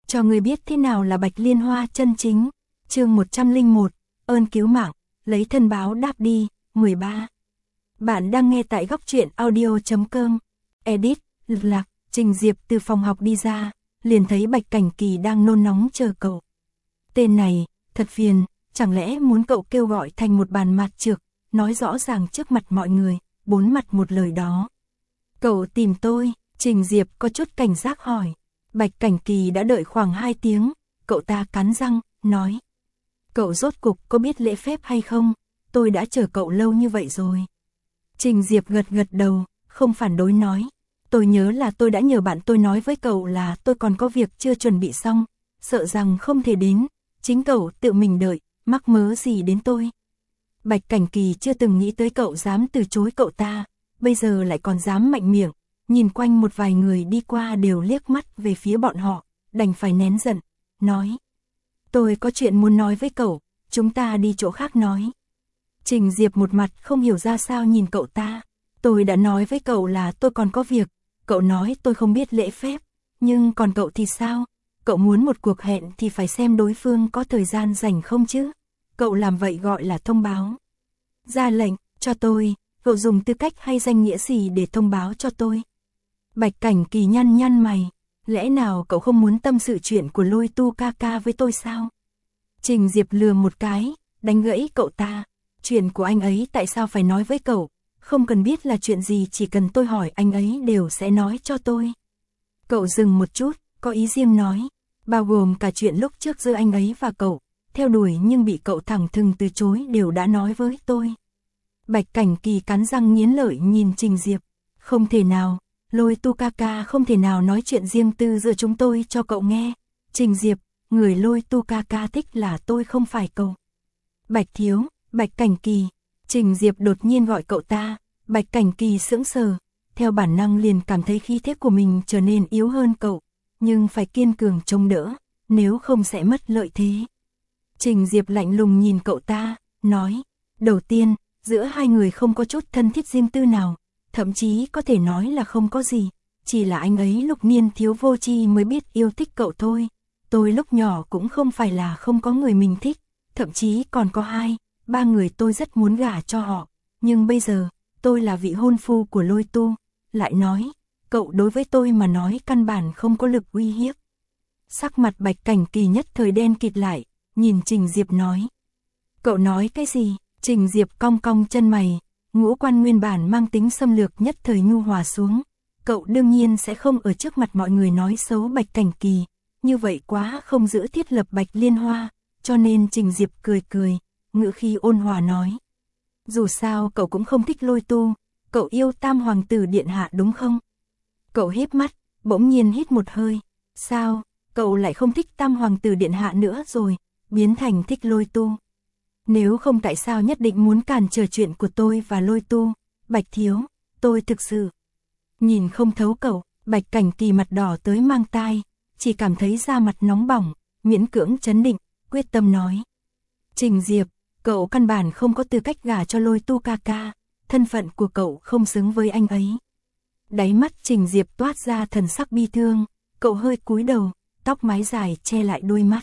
cho ngươi biết thế nào là Bạch Liên Hoa chân chính. Chương 101, ơn cứu mạng, lấy thân báo đáp đi, 13. Bạn đang nghe tại góc truyện audio.com. Edit, Lực Lạc, Trình Diệp từ phòng học đi ra, liền thấy Bạch Cảnh Kỳ đang nôn nóng chờ cậu. Tên này, thật phiền, chẳng lẽ muốn cậu kêu gọi thành một bàn mặt trược, nói rõ ràng trước mặt mọi người, bốn mặt một lời đó. Cậu tìm tôi, Trình Diệp có chút cảnh giác hỏi. Bạch Cảnh Kỳ đã đợi khoảng 2 tiếng, cậu ta cắn răng, nói. Cậu rốt cục có biết lễ phép hay không? Tôi đã chờ cậu lâu như vậy rồi. Trình Diệp gật đầu, không phản đối nói. Tôi nhớ là tôi đã nhờ bạn tôi nói với cậu là tôi còn có việc chưa chuẩn bị xong, sợ rằng không thể đến, chính cậu tự mình đợi, mắc mớ gì đến tôi. Bạch Cảnh Kỳ chưa từng nghĩ tới cậu dám từ chối cậu ta, bây giờ lại còn dám mạnh miệng, nhìn quanh một vài người đi qua đều liếc mắt về phía bọn họ, đành phải nén giận, nói. Tôi có chuyện muốn nói với cậu, chúng ta đi chỗ khác nói. Trình Diệp một mặt không hiểu ra sao nhìn cậu ta. Tôi đã nói với cậu là tôi còn có việc, cậu nói tôi không biết lễ phép, nhưng còn cậu thì sao? Cậu muốn một cuộc hẹn thì phải xem đối phương có thời gian rảnh không chứ? Cậu làm vậy gọi là thông báo. Ra lệnh, cho tôi, cậu dùng tư cách hay danh nghĩa gì để thông báo cho tôi? Bạch Cảnh Kỳ nhăn mày, lẽ nào cậu không muốn tâm sự chuyện của Lôi Tu ca ca với tôi sao? Trình Diệp lừa một cái, đánh gãy cậu ta. Chuyện của anh ấy tại sao phải nói với cậu? Không cần biết là chuyện gì, chỉ cần tôi hỏi anh ấy đều sẽ nói cho tôi. Cậu dừng một chút, có ý riêng nói, bao gồm cả chuyện lúc trước giữa anh ấy và cậu, theo đuổi nhưng bị cậu thẳng thừng từ chối đều đã nói với tôi. Bạch Cảnh Kỳ cắn răng nghiến lợi nhìn Trình Diệp, không thể nào, Lôi Tu ca ca không thể nào nói chuyện riêng tư giữa chúng tôi cho cậu nghe. Trình Diệp, người Lôi Tu ca ca thích là tôi không phải cậu. Bạch Thiếu, Bạch Cảnh Kỳ. Trình Diệp đột nhiên gọi cậu ta, Bạch Cảnh Kỳ sững sờ, theo bản năng liền cảm thấy khí thế của mình trở nên yếu hơn cậu, nhưng phải kiên cường chống đỡ, nếu không sẽ mất lợi thế. Trình Diệp lạnh lùng nhìn cậu ta, nói, đầu tiên, giữa hai người không có chút thân thiết riêng tư nào, thậm chí có thể nói là không có gì, chỉ là anh ấy lúc niên thiếu vô tri mới biết yêu thích cậu thôi. Tôi lúc nhỏ cũng không phải là không có người mình thích, thậm chí còn có 2, 3 người tôi rất muốn gả cho họ, nhưng bây giờ, tôi là vị hôn phu của Lôi Tu, lại nói, cậu đối với tôi mà nói căn bản không có lực uy hiếp. Sắc mặt Bạch Cảnh Kỳ nhất thời đen kịt lại, nhìn Trình Diệp nói. Cậu nói cái gì? Trình Diệp cong cong chân mày, ngũ quan nguyên bản mang tính xâm lược nhất thời nhu hòa xuống. Cậu đương nhiên sẽ không ở trước mặt mọi người nói xấu Bạch Cảnh Kỳ, như vậy quá không giữ thiết lập Bạch Liên Hoa, cho nên Trình Diệp cười, ngữ khí ôn hòa nói. Dù sao cậu cũng không thích Lôi Tu, cậu yêu Tam Hoàng tử điện hạ đúng không? Cậu híp mắt, bỗng nhiên hít một hơi. Sao, cậu lại không thích Tam Hoàng tử điện hạ nữa rồi, biến thành thích Lôi Tu? Nếu không tại sao nhất định muốn cản trở chuyện của tôi và Lôi Tu? Bạch Thiếu, tôi thực sự nhìn không thấu cậu. Bạch Cảnh Kỳ mặt đỏ tới mang tai, chỉ cảm thấy da mặt nóng bỏng, miễn cưỡng trấn định, quyết tâm nói. Trình Diệp, cậu căn bản không có tư cách gả cho Lôi Tu ca ca, thân phận của cậu không xứng với anh ấy. Đáy mắt Trình Diệp toát ra thần sắc bi thương, cậu hơi cúi đầu, tóc mái dài che lại đôi mắt.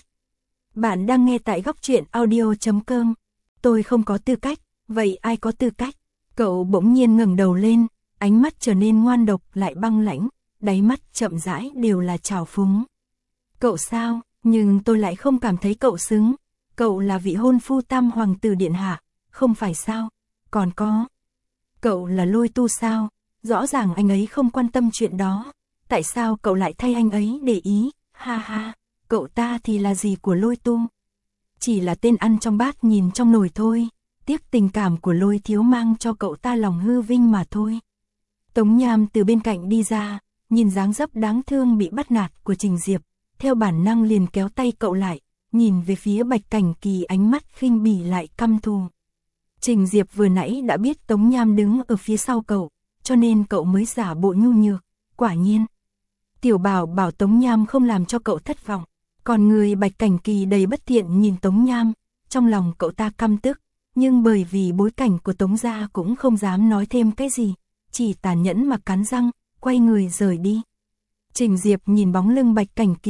Bạn đang nghe tại góc truyện audio.com. Tôi không có tư cách, vậy ai có tư cách? Cậu bỗng nhiên ngẩng đầu lên, ánh mắt trở nên ngoan độc lại băng lãnh, đáy mắt chậm rãi đều là trào phúng. Cậu sao, nhưng tôi lại không cảm thấy cậu xứng. Cậu là vị hôn phu Tam Hoàng tử điện hạ, không phải sao? Còn có, cậu là Lôi Tu sao? Rõ ràng anh ấy không quan tâm chuyện đó, tại sao cậu lại thay anh ấy để ý? Ha ha, cậu ta thì là gì của Lôi Tu? Chỉ là tên ăn trong bát nhìn trong nồi thôi, tiếc tình cảm của Lôi Thiếu mang cho cậu ta lòng hư vinh mà thôi. Tống Nham từ bên cạnh đi ra, nhìn dáng dấp đáng thương bị bắt nạt của Trình Diệp, theo bản năng liền kéo tay cậu lại, nhìn về phía Bạch Cảnh Kỳ ánh mắt khinh bỉ lại căm thù. Trình Diệp vừa nãy đã biết Tống Nham đứng ở phía sau cậu, cho nên cậu mới giả bộ nhu nhược, quả nhiên. Tiểu Bảo bảo Tống Nham không làm cho cậu thất vọng, còn người Bạch Cảnh Kỳ đầy bất thiện nhìn Tống Nham, trong lòng cậu ta căm tức, nhưng bởi vì bối cảnh của Tống gia cũng không dám nói thêm cái gì, chỉ tàn nhẫn mà cắn răng, quay người rời đi. Trình Diệp nhìn bóng lưng Bạch Cảnh Kỳ,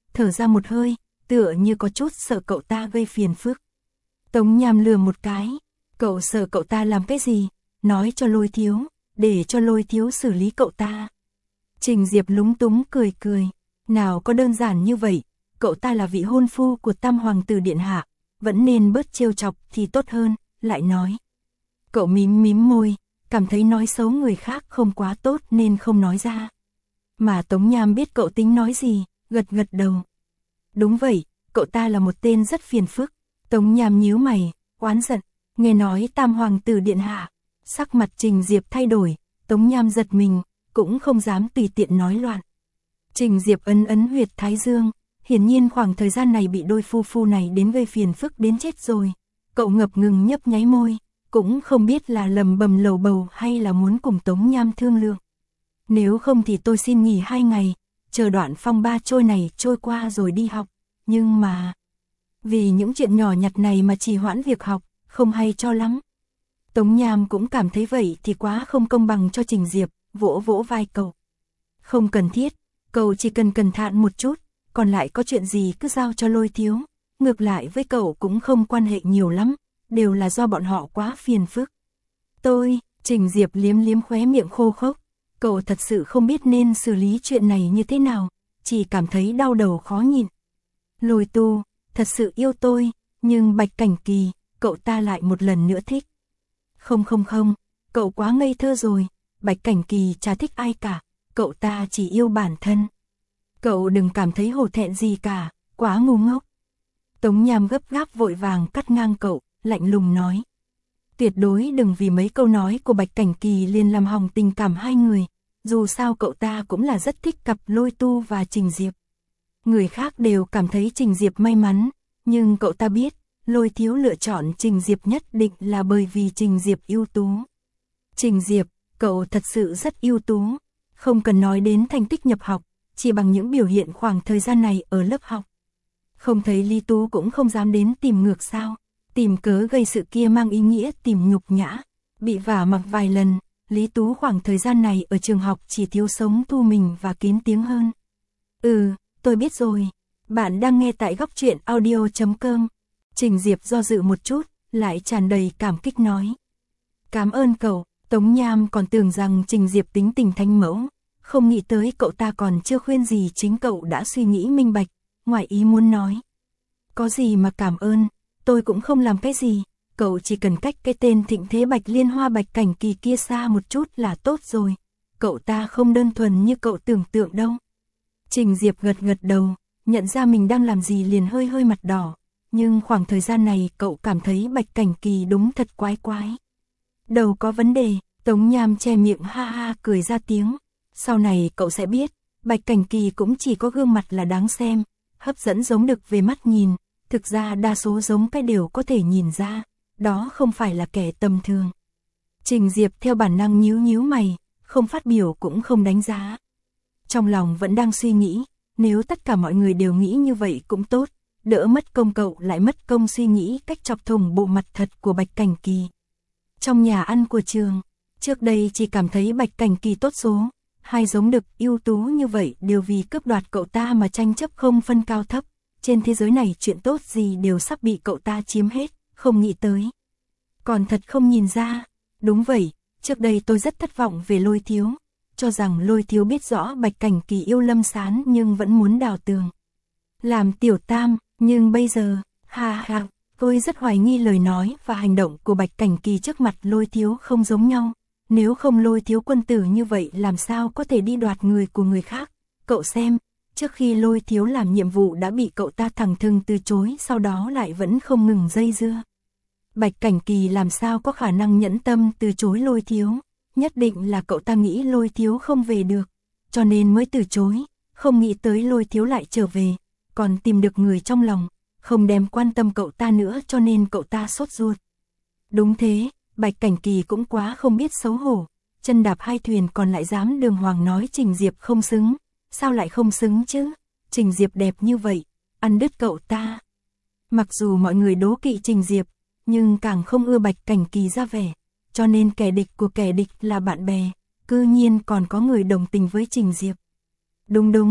thở ra một hơi, tựa như có chút sợ cậu ta gây phiền phức. Tống Nham lừa một cái, cậu sợ cậu ta làm cái gì, nói cho Lôi Thiếu, để cho Lôi Thiếu xử lý cậu ta. Trình Diệp lúng túng cười cười, nào có đơn giản như vậy, cậu ta là vị hôn phu của Tam Hoàng tử điện hạ, vẫn nên bớt trêu chọc thì tốt hơn, lại nói. Cậu mím mím môi, cảm thấy nói xấu người khác không quá tốt nên không nói ra. Mà Tống Nham biết cậu tính nói gì, gật gật đầu. Đúng vậy, cậu ta là một tên rất phiền phức. Tống Nham nhíu mày, oán giận, nghe nói Tam Hoàng tử điện hạ. Sắc mặt Trình Diệp thay đổi, Tống Nham giật mình, cũng không dám tùy tiện nói loạn. Trình Diệp ấn ấn huyệt thái dương, hiển nhiên khoảng thời gian này bị đôi phu phu này đến gây phiền phức đến chết rồi. Cậu ngập ngừng nhấp nháy môi, cũng không biết là lầm bầm lầu bầu hay là muốn cùng Tống Nham thương lượng. Nếu không thì tôi xin nghỉ 2 ngày, chờ đoạn phong ba trôi này trôi qua rồi đi học. Nhưng mà, vì những chuyện nhỏ nhặt này mà trì hoãn việc học, không hay cho lắm. Tống Nham cũng cảm thấy vậy thì quá không công bằng cho Trình Diệp, vỗ vỗ vai cậu. Không cần thiết, cậu chỉ cần cẩn thận một chút, còn lại có chuyện gì cứ giao cho Lôi Thiếu. Ngược lại với cậu cũng không quan hệ nhiều lắm, đều là do bọn họ quá phiền phức. Trình Diệp liếm liếm khóe miệng khô khốc, cậu thật sự không biết nên xử lý chuyện này như thế nào, chỉ cảm thấy đau đầu khó nhịn. Lôi Tu, thật sự yêu tôi, nhưng Bạch Cảnh Kỳ, cậu ta lại một lần nữa thích. Không, cậu quá ngây thơ rồi, Bạch Cảnh Kỳ chả thích ai cả, cậu ta chỉ yêu bản thân. Cậu đừng cảm thấy hổ thẹn gì cả, quá ngu ngốc. Tống Nham gấp gáp vội vàng cắt ngang cậu, lạnh lùng nói. Tuyệt đối đừng vì mấy câu nói của Bạch Cảnh Kỳ liền làm hỏng tình cảm hai người, dù sao cậu ta cũng là rất thích cặp Lôi Tu và Trình Diệp. Người khác đều cảm thấy Trình Diệp may mắn, nhưng cậu ta biết, Lôi Thiếu lựa chọn Trình Diệp nhất định là bởi vì Trình Diệp ưu tú. Trình Diệp, cậu thật sự rất ưu tú, không cần nói đến thành tích nhập học, chỉ bằng những biểu hiện khoảng thời gian này ở lớp học. Không thấy Lý Tú cũng không dám đến tìm ngược sao, tìm cớ gây sự kia mang ý nghĩa tìm nhục nhã, bị vả mặt vài lần, Lý Tú khoảng thời gian này ở trường học chỉ thiếu sống thu mình và kín tiếng hơn. Tôi biết rồi, bạn đang nghe tại góc truyện audio.com. Trình Diệp do dự một chút, lại tràn đầy cảm kích nói. Cảm ơn cậu. Tống Nham còn tưởng rằng Trình Diệp tính tình thánh mẫu, không nghĩ tới cậu ta còn chưa khuyên gì chính cậu đã suy nghĩ minh bạch, ngoài ý muốn nói. Có gì mà cảm ơn, tôi cũng không làm cái gì, cậu chỉ cần cách cái tên thịnh thế Bạch Liên Hoa Bạch Cảnh Kỳ kia xa một chút là tốt rồi, cậu ta không đơn thuần như cậu tưởng tượng đâu. Trình Diệp gật gật đầu, nhận ra mình đang làm gì liền hơi hơi mặt đỏ, nhưng khoảng thời gian này cậu cảm thấy Bạch Cảnh Kỳ đúng thật quái quái. Đầu có vấn đề, Tống Nham che miệng ha ha cười ra tiếng. Sau này cậu sẽ biết, Bạch Cảnh Kỳ cũng chỉ có gương mặt là đáng xem, hấp dẫn giống được về mắt nhìn, thực ra đa số giống cái đều có thể nhìn ra, đó không phải là kẻ tầm thường. Trình Diệp theo bản năng nhíu nhíu mày, không phát biểu cũng không đánh giá. Trong lòng vẫn đang suy nghĩ, nếu tất cả mọi người đều nghĩ như vậy cũng tốt, đỡ mất công cậu lại mất công suy nghĩ cách chọc thủng bộ mặt thật của Bạch Cảnh Kỳ. Trong nhà ăn của trường, trước đây chỉ cảm thấy Bạch Cảnh Kỳ tốt số, hai giống đực ưu tú như vậy đều vì cướp đoạt cậu ta mà tranh chấp không phân cao thấp, trên thế giới này chuyện tốt gì đều sắp bị cậu ta chiếm hết, không nghĩ tới. Còn thật không nhìn ra, đúng vậy, trước đây tôi rất thất vọng về Lôi Thiếu, cho rằng Lôi Thiếu biết rõ Bạch Cảnh Kỳ yêu Lâm Sán nhưng vẫn muốn đào tường. Làm tiểu tam, nhưng bây giờ, ha, tôi rất hoài nghi lời nói và hành động của Bạch Cảnh Kỳ trước mặt Lôi Thiếu không giống nhau. Nếu không Lôi Thiếu quân tử như vậy làm sao có thể đi đoạt người của người khác. Cậu xem, trước khi Lôi Thiếu làm nhiệm vụ đã bị cậu ta thẳng thừng từ chối, sau đó lại vẫn không ngừng dây dưa. Bạch Cảnh Kỳ làm sao có khả năng nhẫn tâm từ chối Lôi Thiếu, nhất định là cậu ta nghĩ Lôi Thiếu không về được, cho nên mới từ chối, không nghĩ tới Lôi Thiếu lại trở về, còn tìm được người trong lòng, không đem quan tâm cậu ta nữa cho nên cậu ta sốt ruột. Đúng thế, Bạch Cảnh Kỳ cũng quá không biết xấu hổ, chân đạp hai thuyền còn lại dám đường hoàng nói Trình Diệp không xứng, sao lại không xứng chứ, Trình Diệp đẹp như vậy, ăn đứt cậu ta. Mặc dù mọi người đố kỵ Trình Diệp, nhưng càng không ưa Bạch Cảnh Kỳ ra vẻ, cho nên kẻ địch của kẻ địch là bạn bè, cư nhiên còn có người đồng tình với Trình Diệp. Đúng,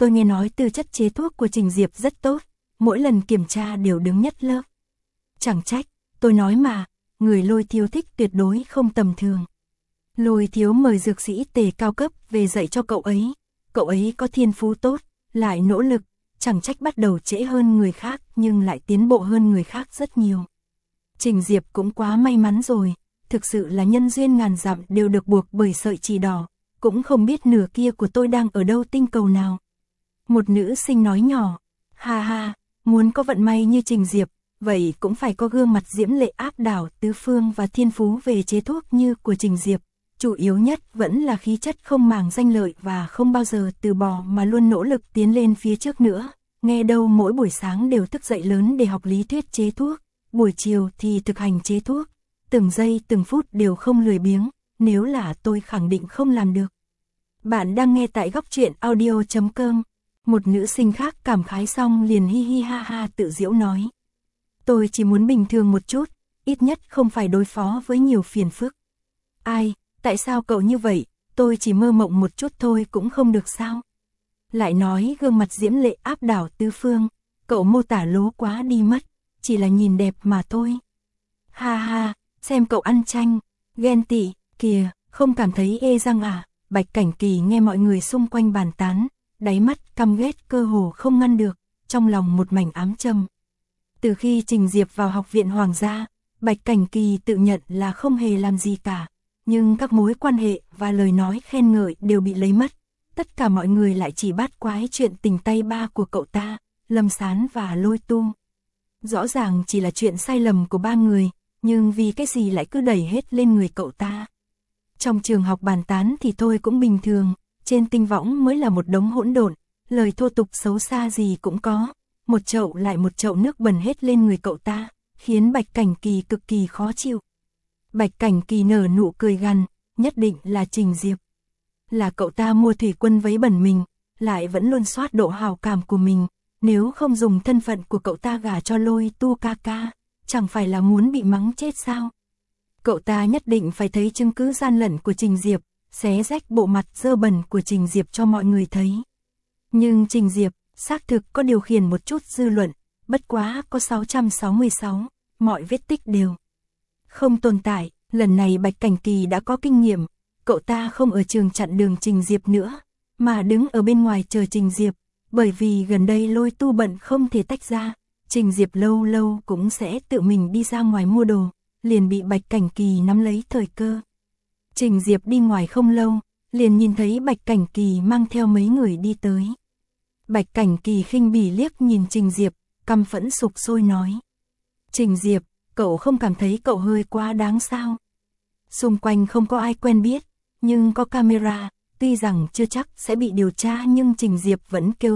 tôi nghe nói tư chất chế thuốc của Trình Diệp rất tốt, mỗi lần kiểm tra đều đứng nhất lớp. Chẳng trách, tôi nói mà, người Lôi Thiếu thích tuyệt đối không tầm thường. Lôi Thiếu mời dược sĩ Tề cao cấp về dạy cho cậu ấy có thiên phú tốt, lại nỗ lực, chẳng trách bắt đầu trễ hơn người khác nhưng lại tiến bộ hơn người khác rất nhiều. Trình Diệp cũng quá may mắn rồi, thực sự là nhân duyên ngàn dặm đều được buộc bởi sợi chỉ đỏ, cũng không biết nửa kia của tôi đang ở đâu tinh cầu nào. Một nữ sinh nói nhỏ, ha ha, muốn có vận may như Trình Diệp, vậy cũng phải có gương mặt diễm lệ áp đảo tứ phương và thiên phú về chế thuốc như của Trình Diệp. Chủ yếu nhất vẫn là khí chất không màng danh lợi và không bao giờ từ bỏ mà luôn nỗ lực tiến lên phía trước nữa. Nghe đâu mỗi buổi sáng đều thức dậy lớn để học lý thuyết chế thuốc, buổi chiều thì thực hành chế thuốc, từng giây từng phút đều không lười biếng, nếu là tôi khẳng định không làm được. Bạn đang nghe tại góc truyện audio.com. Một nữ sinh khác cảm khái xong liền hi hi ha ha tự giễu nói. Tôi chỉ muốn bình thường một chút, ít nhất không phải đối phó với nhiều phiền phức. Ai, tại sao cậu như vậy, tôi chỉ mơ mộng một chút thôi cũng không được sao? Lại nói gương mặt diễm lệ áp đảo tứ phương, cậu mô tả lố quá đi mất, chỉ là nhìn đẹp mà thôi. Ha ha, xem cậu ăn chanh, ghen tị, kìa, không cảm thấy ê răng à? Bạch Cảnh Kỳ nghe mọi người xung quanh bàn tán, đáy mắt căm ghét cơ hồ không ngăn được, trong lòng một mảnh ám châm. Từ khi Trình Diệp vào học viện Hoàng gia, Bạch Cảnh Kỳ tự nhận là không hề làm gì cả, nhưng các mối quan hệ và lời nói khen ngợi đều bị lấy mất. Tất cả mọi người lại chỉ bát quái chuyện tình tay ba của cậu ta, Lâm Sán và Lôi Tu. Rõ ràng chỉ là chuyện sai lầm của ba người, nhưng vì cái gì lại cứ đẩy hết lên người cậu ta. Trong trường học bàn tán thì thôi cũng bình thường, trên tinh võng mới là một đống hỗn độn, lời thô tục xấu xa gì cũng có, một chậu lại một chậu nước bẩn hết lên người cậu ta, khiến Bạch Cảnh Kỳ cực kỳ khó chịu. Bạch Cảnh Kỳ nở nụ cười gằn, nhất định là Trình Diệp. Là cậu ta mua thủy quân vấy bẩn mình, lại vẫn luôn soát độ hào cảm của mình, nếu không dùng thân phận của cậu ta gả cho Lôi Tu ca ca, chẳng phải là muốn bị mắng chết sao? Cậu ta nhất định phải thấy chứng cứ gian lận của Trình Diệp, xé rách bộ mặt dơ bẩn của Trình Diệp cho mọi người thấy. Nhưng Trình Diệp, xác thực có điều khiển một chút dư luận, bất quá có 666, mọi vết tích đều không tồn tại. Lần này Bạch Cảnh Kỳ đã có kinh nghiệm, cậu ta không ở trường chặn đường Trình Diệp nữa, mà đứng ở bên ngoài chờ Trình Diệp, bởi vì gần đây Lôi Tu bận không thể tách ra, Trình Diệp lâu lâu cũng sẽ tự mình đi ra ngoài mua đồ, liền bị Bạch Cảnh Kỳ nắm lấy thời cơ. Trình Diệp đi ngoài không lâu, liền nhìn thấy Bạch Cảnh Kỳ mang theo mấy người đi tới. Bạch Cảnh Kỳ khinh bỉ liếc nhìn Trình Diệp, căm phẫn sục sôi nói. Trình Diệp, cậu không cảm thấy cậu hơi quá đáng sao? Xung quanh không có ai quen biết, nhưng có camera, tuy rằng chưa chắc sẽ bị điều tra nhưng Trình Diệp vẫn kêu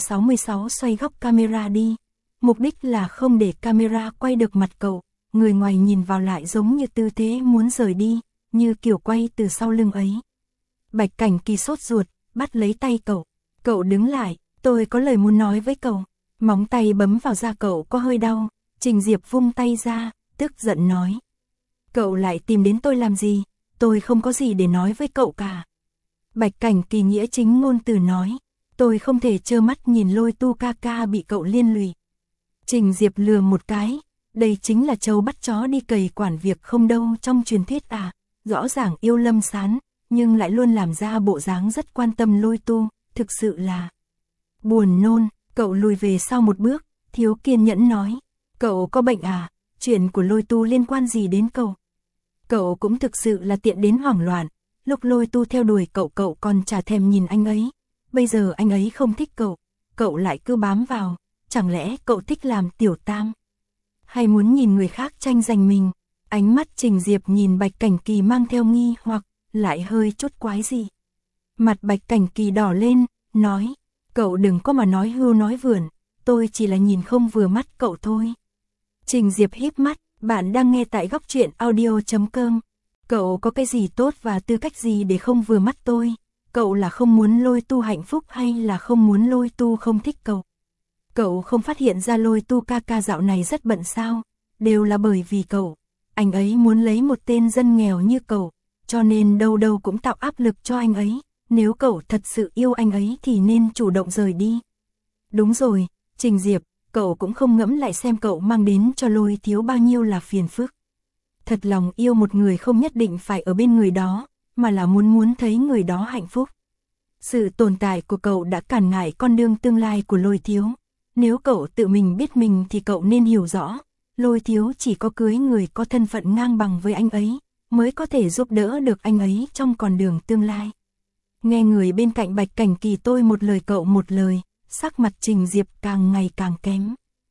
666 xoay góc camera đi. Mục đích là không để camera quay được mặt cậu, người ngoài nhìn vào lại giống như tư thế muốn rời đi, như kiểu quay từ sau lưng ấy. Bạch Cảnh Kỳ sốt ruột, bắt lấy tay cậu. Cậu đứng lại, tôi có lời muốn nói với cậu. Móng tay bấm vào da cậu có hơi đau, Trình Diệp vung tay ra, tức giận nói. Cậu lại tìm đến tôi làm gì, tôi không có gì để nói với cậu cả. Bạch Cảnh Kỳ nghĩa chính ngôn từ nói, tôi không thể trơ mắt nhìn Lôi Tu ca ca bị cậu liên lụy. Trình Diệp lừa một cái, đây chính là trâu bắt chó đi cày quản việc không đâu trong truyền thuyết à, rõ ràng yêu Lâm Sán, nhưng lại luôn làm ra bộ dáng rất quan tâm Lôi Tu, thực sự là buồn nôn. Cậu lùi về sau một bước, thiếu kiên nhẫn nói, cậu có bệnh à, chuyện của Lôi Tu liên quan gì đến cậu? Cậu cũng thực sự là tiện đến hoảng loạn, lúc Lôi Tu theo đuổi cậu còn chả thèm nhìn anh ấy, bây giờ anh ấy không thích cậu lại cứ bám vào, chẳng lẽ cậu thích làm tiểu tam? Hay muốn nhìn người khác tranh giành mình? Ánh mắt Trình Diệp nhìn Bạch Cảnh Kỳ mang theo nghi hoặc, lại hơi chút quái gì. Mặt Bạch Cảnh Kỳ đỏ lên, nói, cậu đừng có mà nói hưu nói vượn, tôi chỉ là nhìn không vừa mắt cậu thôi. Trình Diệp híp mắt, bạn đang nghe tại góc truyện audio.com. Cậu có cái gì tốt và tư cách gì để không vừa mắt tôi? Cậu là không muốn Lôi Tu hạnh phúc hay là không muốn Lôi Tu không thích cậu? Cậu không phát hiện ra Lôi Tu ca ca dạo này rất bận sao? Đều là bởi vì cậu. Anh ấy muốn lấy một tên dân nghèo như cậu, cho nên đâu đâu cũng tạo áp lực cho anh ấy. nếu cậu thật sự yêu anh ấy thì nên chủ động rời đi. Đúng rồi, Trình Diệp, cậu cũng không ngẫm lại xem cậu mang đến cho Lôi Thiếu bao nhiêu là phiền phức. Thật lòng yêu một người không nhất định phải ở bên người đó, mà là muốn thấy người đó hạnh phúc. Sự tồn tại của cậu đã cản ngại con đường tương lai của Lôi Thiếu. Nếu cậu tự mình biết mình thì cậu nên hiểu rõ, Lôi Thiếu chỉ có cưới người có thân phận ngang bằng với anh ấy, mới có thể giúp đỡ được anh ấy trong con đường tương lai. Nghe người bên cạnh Bạch Cảnh Kỳ tôi một lời cậu một lời, sắc mặt Trình Diệp càng ngày càng kém.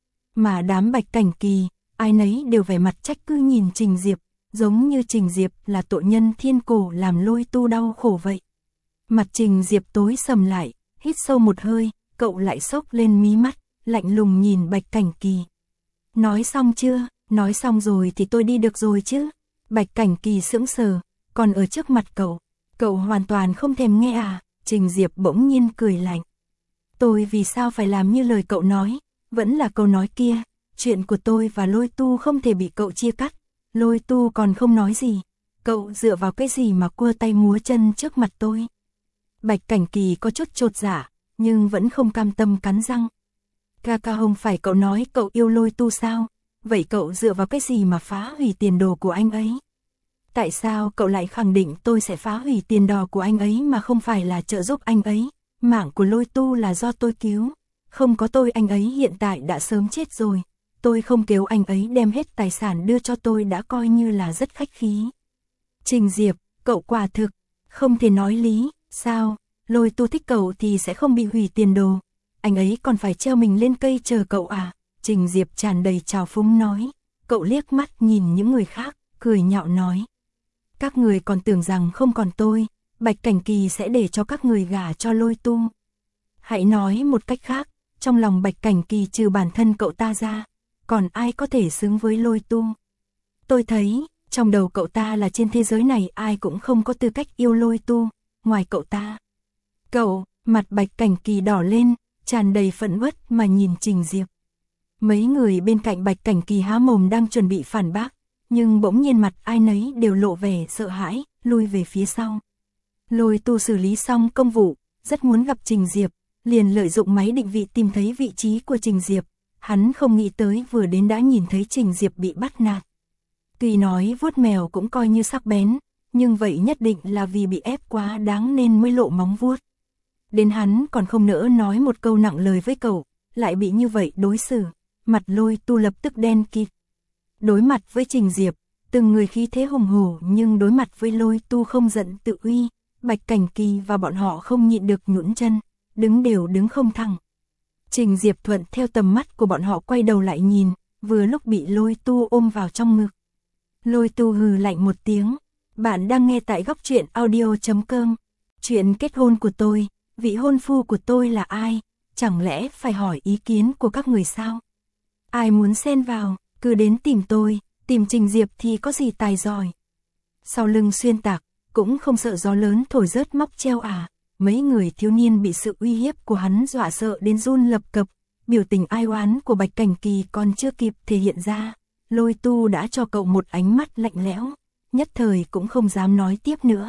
Mà đám Bạch Cảnh Kỳ, ai nấy đều vẻ mặt trách cứ nhìn Trình Diệp, giống như Trình Diệp là tội nhân thiên cổ làm Lôi Tu đau khổ vậy. Mặt Trình Diệp tối sầm lại, hít sâu một hơi, cậu lại xốc lên mí mắt, lạnh lùng nhìn Bạch Cảnh Kỳ. Nói xong chưa? Nói xong rồi thì tôi đi được rồi chứ? Bạch Cảnh Kỳ sững sờ, còn ở trước mặt cậu hoàn toàn không thèm nghe à? Trình Diệp bỗng nhiên cười lạnh. Tôi vì sao phải làm như lời cậu nói? Vẫn là câu nói kia, chuyện của tôi và Lôi Tu không thể bị cậu chia cắt. Lôi Tu còn không nói gì, cậu dựa vào cái gì mà cua tay múa chân trước mặt tôi? Bạch Cảnh Kỳ có chút chột dạ, nhưng vẫn không cam tâm cắn răng. Ca không phải cậu nói cậu yêu Lôi Tu sao? Vậy cậu dựa vào cái gì mà phá hủy tiền đồ của anh ấy? Tại sao cậu lại khẳng định tôi sẽ phá hủy tiền đồ của anh ấy mà không phải là trợ giúp anh ấy? Mạng của Lôi Tu là do tôi cứu. Không có tôi anh ấy hiện tại đã sớm chết rồi. Tôi không kêu anh ấy đem hết tài sản đưa cho tôi đã coi như là rất khách khí. Trình Diệp, cậu quả thực không thể nói lý. Sao? Lôi Tu thích cậu thì sẽ không bị hủy tiền đồ. Anh ấy còn phải treo mình lên cây chờ cậu à? Trình Diệp tràn đầy trào phúng nói. Cậu liếc mắt nhìn những người khác, cười nhạo nói. Các người còn tưởng rằng không còn tôi, Bạch Cảnh Kỳ sẽ để cho các người gả cho Lôi Tu. Hãy nói một cách khác, trong lòng Bạch Cảnh Kỳ trừ bản thân cậu ta ra, còn ai có thể xứng với Lôi Tu? Tôi thấy, trong đầu cậu ta là trên thế giới này ai cũng không có tư cách yêu Lôi Tu, ngoài cậu ta. Cậu, mặt Bạch Cảnh Kỳ đỏ lên, tràn đầy phẫn uất mà nhìn Trình Diệp. Mấy người bên cạnh Bạch Cảnh Kỳ há mồm đang chuẩn bị phản bác, nhưng bỗng nhiên mặt ai nấy đều lộ vẻ sợ hãi, lui về phía sau. Lôi Tu xử lý xong công vụ, rất muốn gặp Trình Diệp, liền lợi dụng máy định vị tìm thấy vị trí của Trình Diệp. Hắn không nghĩ tới vừa đến đã nhìn thấy Trình Diệp bị bắt nạt. Tuy nói vuốt mèo cũng coi như sắc bén, nhưng vậy nhất định là vì bị ép quá đáng nên mới lộ móng vuốt. Đến hắn còn không nỡ nói một câu nặng lời với cậu, lại bị như vậy đối xử, mặt Lôi Tu lập tức đen kịt. Đối mặt với Trình Diệp, từng người khí thế hùng hổ, nhưng đối mặt với Lôi Tu không giận tự uy, Bạch Cảnh Kỳ và bọn họ không nhịn được nhũn chân, đứng đều đứng không thẳng. Trình Diệp thuận theo tầm mắt của bọn họ quay đầu lại nhìn, vừa lúc bị Lôi Tu ôm vào trong ngực. Lôi Tu hừ lạnh một tiếng. Bạn đang nghe tại góc truyện audio.com. Chuyện kết hôn của tôi, vị hôn phu của tôi là ai? Chẳng lẽ phải hỏi ý kiến của các người sao? Ai muốn xen vào, cứ đến tìm tôi, tìm Trình Diệp thì có gì tài giỏi. Sau lưng xuyên tạc, cũng không sợ gió lớn thổi rớt móc treo à? Mấy người thiếu niên bị sự uy hiếp của hắn dọa sợ đến run lập cập, biểu tình ai oán của Bạch Cảnh Kỳ còn chưa kịp thể hiện ra. Lôi Tu đã cho cậu một ánh mắt lạnh lẽo, nhất thời cũng không dám nói tiếp nữa.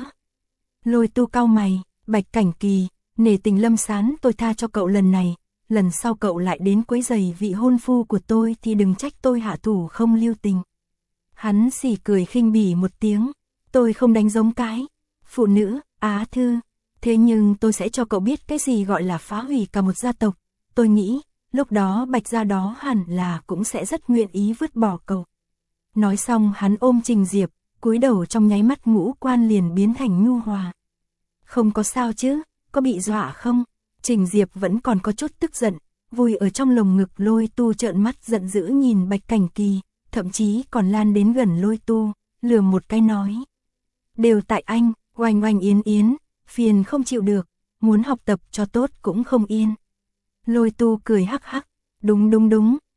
Lôi Tu cau mày, Bạch Cảnh Kỳ, nể tình Lâm Sán tôi tha cho cậu lần này, lần sau cậu lại đến quấy rầy vị hôn phu của tôi thì đừng trách tôi hạ thủ không lưu tình. Hắn xì cười khinh bỉ một tiếng, tôi không đánh giống cái phụ nữ, Á Thư, thế nhưng tôi sẽ cho cậu biết cái gì gọi là phá hủy cả một gia tộc. Tôi nghĩ, lúc đó Bạch gia đó hẳn là cũng sẽ rất nguyện ý vứt bỏ cậu. Nói xong hắn ôm Trình Diệp, cúi đầu trong nháy mắt ngũ quan liền biến thành nhu hòa. Không có sao chứ, có bị dọa không? Trình Diệp vẫn còn có chút tức giận, vùi ở trong lồng ngực Lôi Tu trợn mắt giận dữ nhìn Bạch Cảnh Kỳ, thậm chí còn lan đến gần Lôi Tu, lừa một cái nói. Đều tại anh, oanh oanh yến yến, phiền không chịu được, muốn học tập cho tốt cũng không yên. Lôi Tu cười hắc hắc, đúng,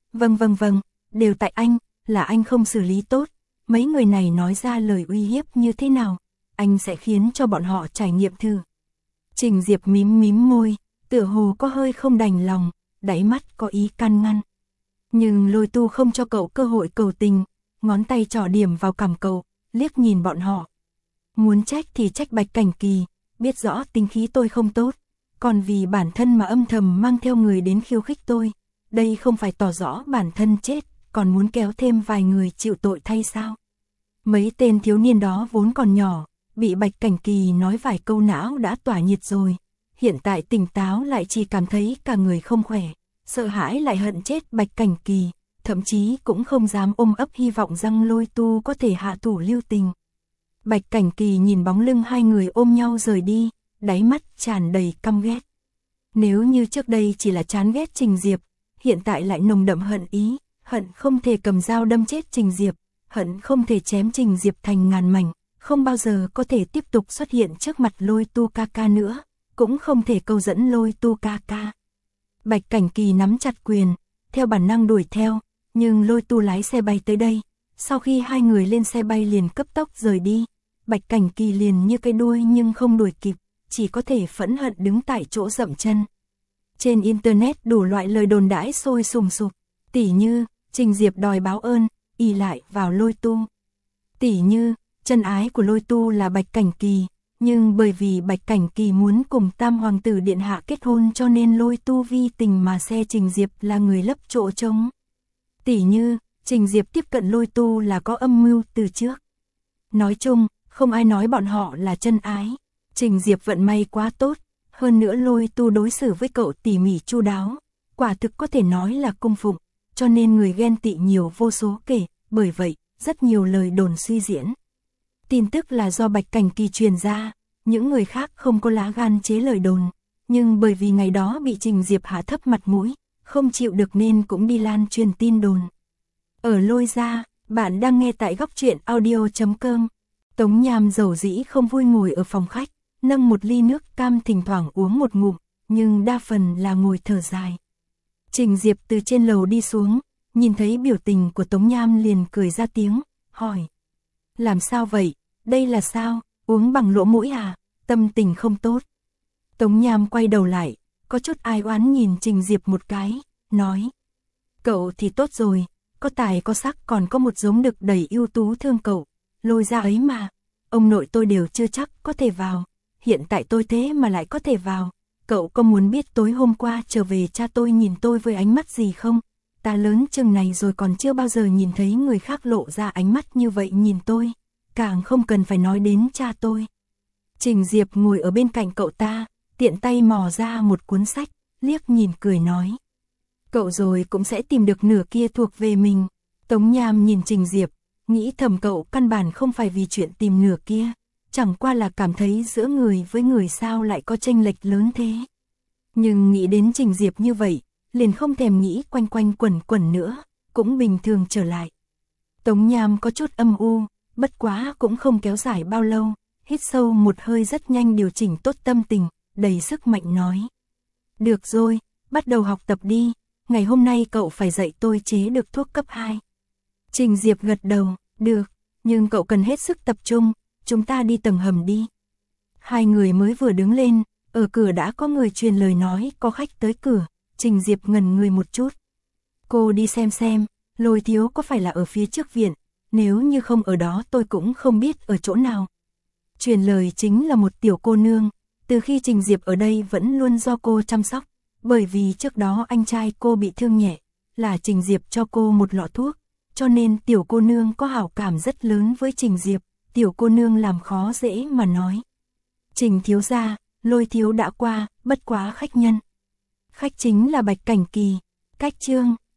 vâng, đều tại anh, là anh không xử lý tốt. Mấy người này nói ra lời uy hiếp như thế nào, anh sẽ khiến cho bọn họ trải nghiệm thử. Trình Diệp mím môi, tựa hồ có hơi không đành lòng, đáy mắt có ý can ngăn. Nhưng Lôi Tu không cho cậu cơ hội cầu tình, ngón tay trỏ điểm vào cằm cậu, liếc nhìn bọn họ. Muốn trách thì trách Bạch Cảnh Kỳ, biết rõ tính khí tôi không tốt, còn vì bản thân mà âm thầm mang theo người đến khiêu khích tôi, đây không phải tỏ rõ bản thân chết, còn muốn kéo thêm vài người chịu tội thay sao? Mấy tên thiếu niên đó vốn còn nhỏ, bị Bạch Cảnh Kỳ nói vài câu não đã tỏa nhiệt rồi, hiện tại tỉnh táo lại chỉ cảm thấy cả người không khỏe, sợ hãi lại hận chết Bạch Cảnh Kỳ, thậm chí cũng không dám ôm ấp hy vọng rằng Lôi Tu có thể hạ thủ lưu tình. Bạch Cảnh Kỳ nhìn bóng lưng hai người ôm nhau rời đi, đáy mắt tràn đầy căm ghét. Nếu như trước đây chỉ là chán ghét Trình Diệp, hiện tại lại nồng đậm hận ý, hận không thể cầm dao đâm chết Trình Diệp, hận không thể chém Trình Diệp thành ngàn mảnh, không bao giờ có thể tiếp tục xuất hiện trước mặt Lôi Tu ca ca nữa, cũng không thể câu dẫn Lôi Tu ca ca. Bạch Cảnh Kỳ nắm chặt quyền, theo bản năng đuổi theo, nhưng Lôi Tu lái xe bay tới đây, sau khi hai người lên xe bay liền cấp tốc rời đi, Bạch Cảnh Kỳ liền như cây đuôi nhưng không đuổi kịp, chỉ có thể phẫn hận đứng tại chỗ dậm chân. Trên internet đủ loại lời đồn đãi sôi sùng sục, tỉ như Trình Diệp đòi báo ơn, ỷ lại vào Lôi Tu. Tỉ như chân ái của Lôi Tu là Bạch Cảnh Kỳ, nhưng bởi vì Bạch Cảnh Kỳ muốn cùng Tam Hoàng tử điện hạ kết hôn cho nên Lôi Tu vi tình mà xe Trình Diệp là người lấp chỗ trống. Tỉ như Trình Diệp tiếp cận Lôi Tu là có âm mưu từ trước. Nói chung, không ai nói bọn họ là chân ái. Trình Diệp vận may quá tốt, hơn nữa Lôi Tu đối xử với cậu tỉ mỉ chu đáo, quả thực có thể nói là cung phụng, cho nên người ghen tị nhiều vô số kể, bởi vậy, rất nhiều lời đồn suy diễn. Tin tức là do Bạch Cảnh Kỳ truyền ra, những người khác không có lá gan chế lời đồn, nhưng bởi vì ngày đó bị Trình Diệp hạ thấp mặt mũi, không chịu được nên cũng đi lan truyền tin đồn. Ở Lôi gia, bạn đang nghe tại góc truyện audio.com. Tống Nham dầu dĩ không vui ngồi ở phòng khách, nâng một ly nước cam thỉnh thoảng uống một ngụm, nhưng đa phần là ngồi thở dài. Trình Diệp từ trên lầu đi xuống, nhìn thấy biểu tình của Tống Nham liền cười ra tiếng, hỏi. Làm sao vậy, đây là sao, uống bằng lỗ mũi à, tâm tình không tốt. Tống Nham quay đầu lại, có chút ai oán nhìn Trình Diệp một cái, nói. Cậu thì tốt rồi, có tài có sắc còn có một giống đực đầy ưu tú thương cậu, Lôi ra ấy mà, ông nội tôi đều chưa chắc có thể vào, hiện tại tôi thế mà lại có thể vào. Cậu có muốn biết tối hôm qua trở về cha tôi nhìn tôi với ánh mắt gì không? Ta lớn chừng này rồi còn chưa bao giờ nhìn thấy người khác lộ ra ánh mắt như vậy nhìn tôi, càng không cần phải nói đến cha tôi. Trình Diệp ngồi ở bên cạnh cậu ta, tiện tay mò ra một cuốn sách, liếc nhìn cười nói. Cậu rồi cũng sẽ tìm được nửa kia thuộc về mình. Tống Nham nhìn Trình Diệp, nghĩ thầm cậu căn bản không phải vì chuyện tìm nửa kia, chẳng qua là cảm thấy giữa người với người sao lại có chênh lệch lớn thế. Nhưng nghĩ đến Trình Diệp như vậy, liền không thèm nghĩ quanh quanh quẩn quẩn nữa, cũng bình thường trở lại. Tống Nham có chút âm u, bất quá cũng không kéo dài bao lâu, hít sâu một hơi rất nhanh điều chỉnh tốt tâm tình, đầy sức mạnh nói. Được rồi, bắt đầu học tập đi, ngày hôm nay cậu phải dạy tôi chế được thuốc cấp 2. Trình Diệp gật đầu, được, nhưng cậu cần hết sức tập trung, chúng ta đi tầng hầm đi. Hai người mới vừa đứng lên, ở cửa đã có người truyền lời nói có khách tới cửa, Trình Diệp ngẩn người một chút. Cô đi xem, Lôi thiếu có phải là ở phía trước viện, nếu như không ở đó tôi cũng không biết ở chỗ nào. Truyền lời chính là một tiểu cô nương, từ khi Trình Diệp ở đây vẫn luôn do cô chăm sóc, bởi vì trước đó anh trai cô bị thương nhẹ, là Trình Diệp cho cô một lọ thuốc, cho nên tiểu cô nương có hảo cảm rất lớn với Trình Diệp, tiểu cô nương làm khó dễ mà nói. Trình thiếu gia, Lôi thiếu đã qua, bất quá khách nhân. Khách chính là Bạch Cảnh Kỳ, cách chương,